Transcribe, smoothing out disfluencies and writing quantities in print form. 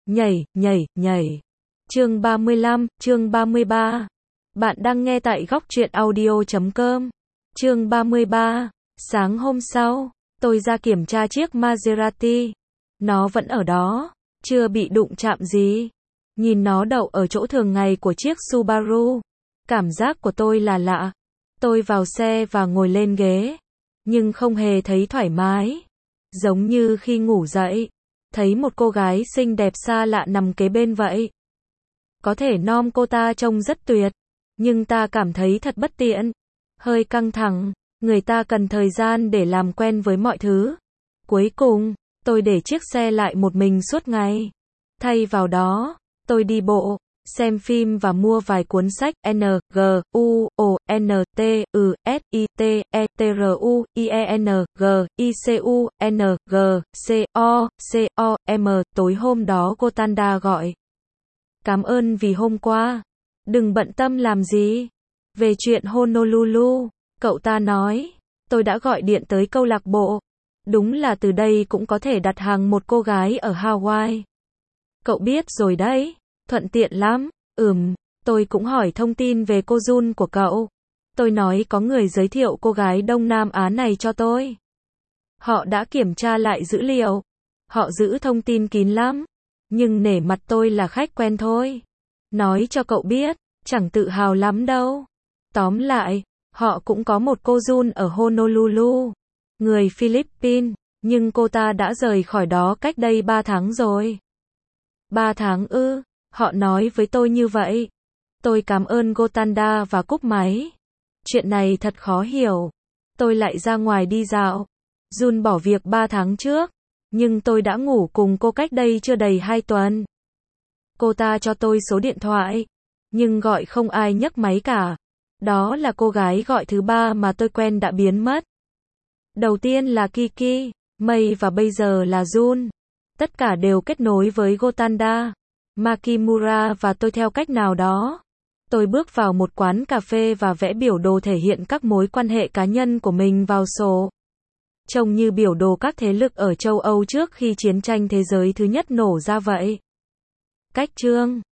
Nhảy, nhảy, nhảy. Chương 35, chương 33. Bạn đang nghe tại góc truyện audio.com. Chương 33. Sáng hôm sau, tôi ra kiểm tra chiếc Maserati. Nó vẫn ở đó, chưa bị đụng chạm gì. Nhìn nó đậu ở chỗ thường ngày của chiếc Subaru. Cảm giác của tôi là lạ. Tôi vào xe và ngồi lên ghế. Nhưng không hề thấy thoải mái. Giống như khi ngủ dậy, thấy một cô gái xinh đẹp xa lạ nằm kế bên vậy. Có thể nom cô ta trông rất tuyệt, nhưng ta cảm thấy thật bất tiện, hơi căng thẳng, người ta cần thời gian để làm quen với mọi thứ. Cuối cùng, tôi để chiếc xe lại một mình suốt ngày. Thay vào đó, tôi đi bộ, xem phim và mua vài cuốn sách N, G, U, O, N, T, U, S, I, T, E, T, R, U, I, E, N, G, I, C, U, N, G, C, O, C, O, M. Tối hôm đó cô Tanda gọi. Cảm ơn vì hôm qua. Đừng bận tâm làm gì. Về chuyện Honolulu, cậu ta nói. Tôi đã gọi điện tới câu lạc bộ. Đúng là từ đây cũng có thể đặt hàng một cô gái ở Hawaii. Cậu biết rồi đấy. Thuận tiện lắm. Tôi cũng hỏi thông tin về cô Jun của cậu. Tôi nói có người giới thiệu cô gái Đông Nam Á này cho tôi. Họ đã kiểm tra lại dữ liệu. Họ giữ thông tin kín lắm. Nhưng nể mặt tôi là khách quen thôi. Nói cho cậu biết, chẳng tự hào lắm đâu. Tóm lại, họ cũng có một cô Jun ở Honolulu. Người Philippines, nhưng cô ta đã rời khỏi đó cách đây 3 tháng rồi. 3 tháng ư? Họ nói với tôi như vậy. Tôi cảm ơn Gotanda và cúp máy. Chuyện này thật khó hiểu. Tôi lại ra ngoài đi dạo. Jun bỏ việc 3 tháng trước. Nhưng tôi đã ngủ cùng cô cách đây chưa đầy 2 tuần. Cô ta cho tôi số điện thoại. Nhưng gọi không ai nhấc máy cả. Đó là cô gái gọi thứ 3 mà tôi quen đã biến mất. Đầu tiên là Kiki, May và bây giờ là Jun. Tất cả đều kết nối với Gotanda, Makimura và tôi theo cách nào đó. Tôi bước vào một quán cà phê và vẽ biểu đồ thể hiện các mối quan hệ cá nhân của mình vào sổ. Trông như biểu đồ các thế lực ở châu Âu trước khi chiến tranh thế giới thứ nhất nổ ra vậy. Cách chương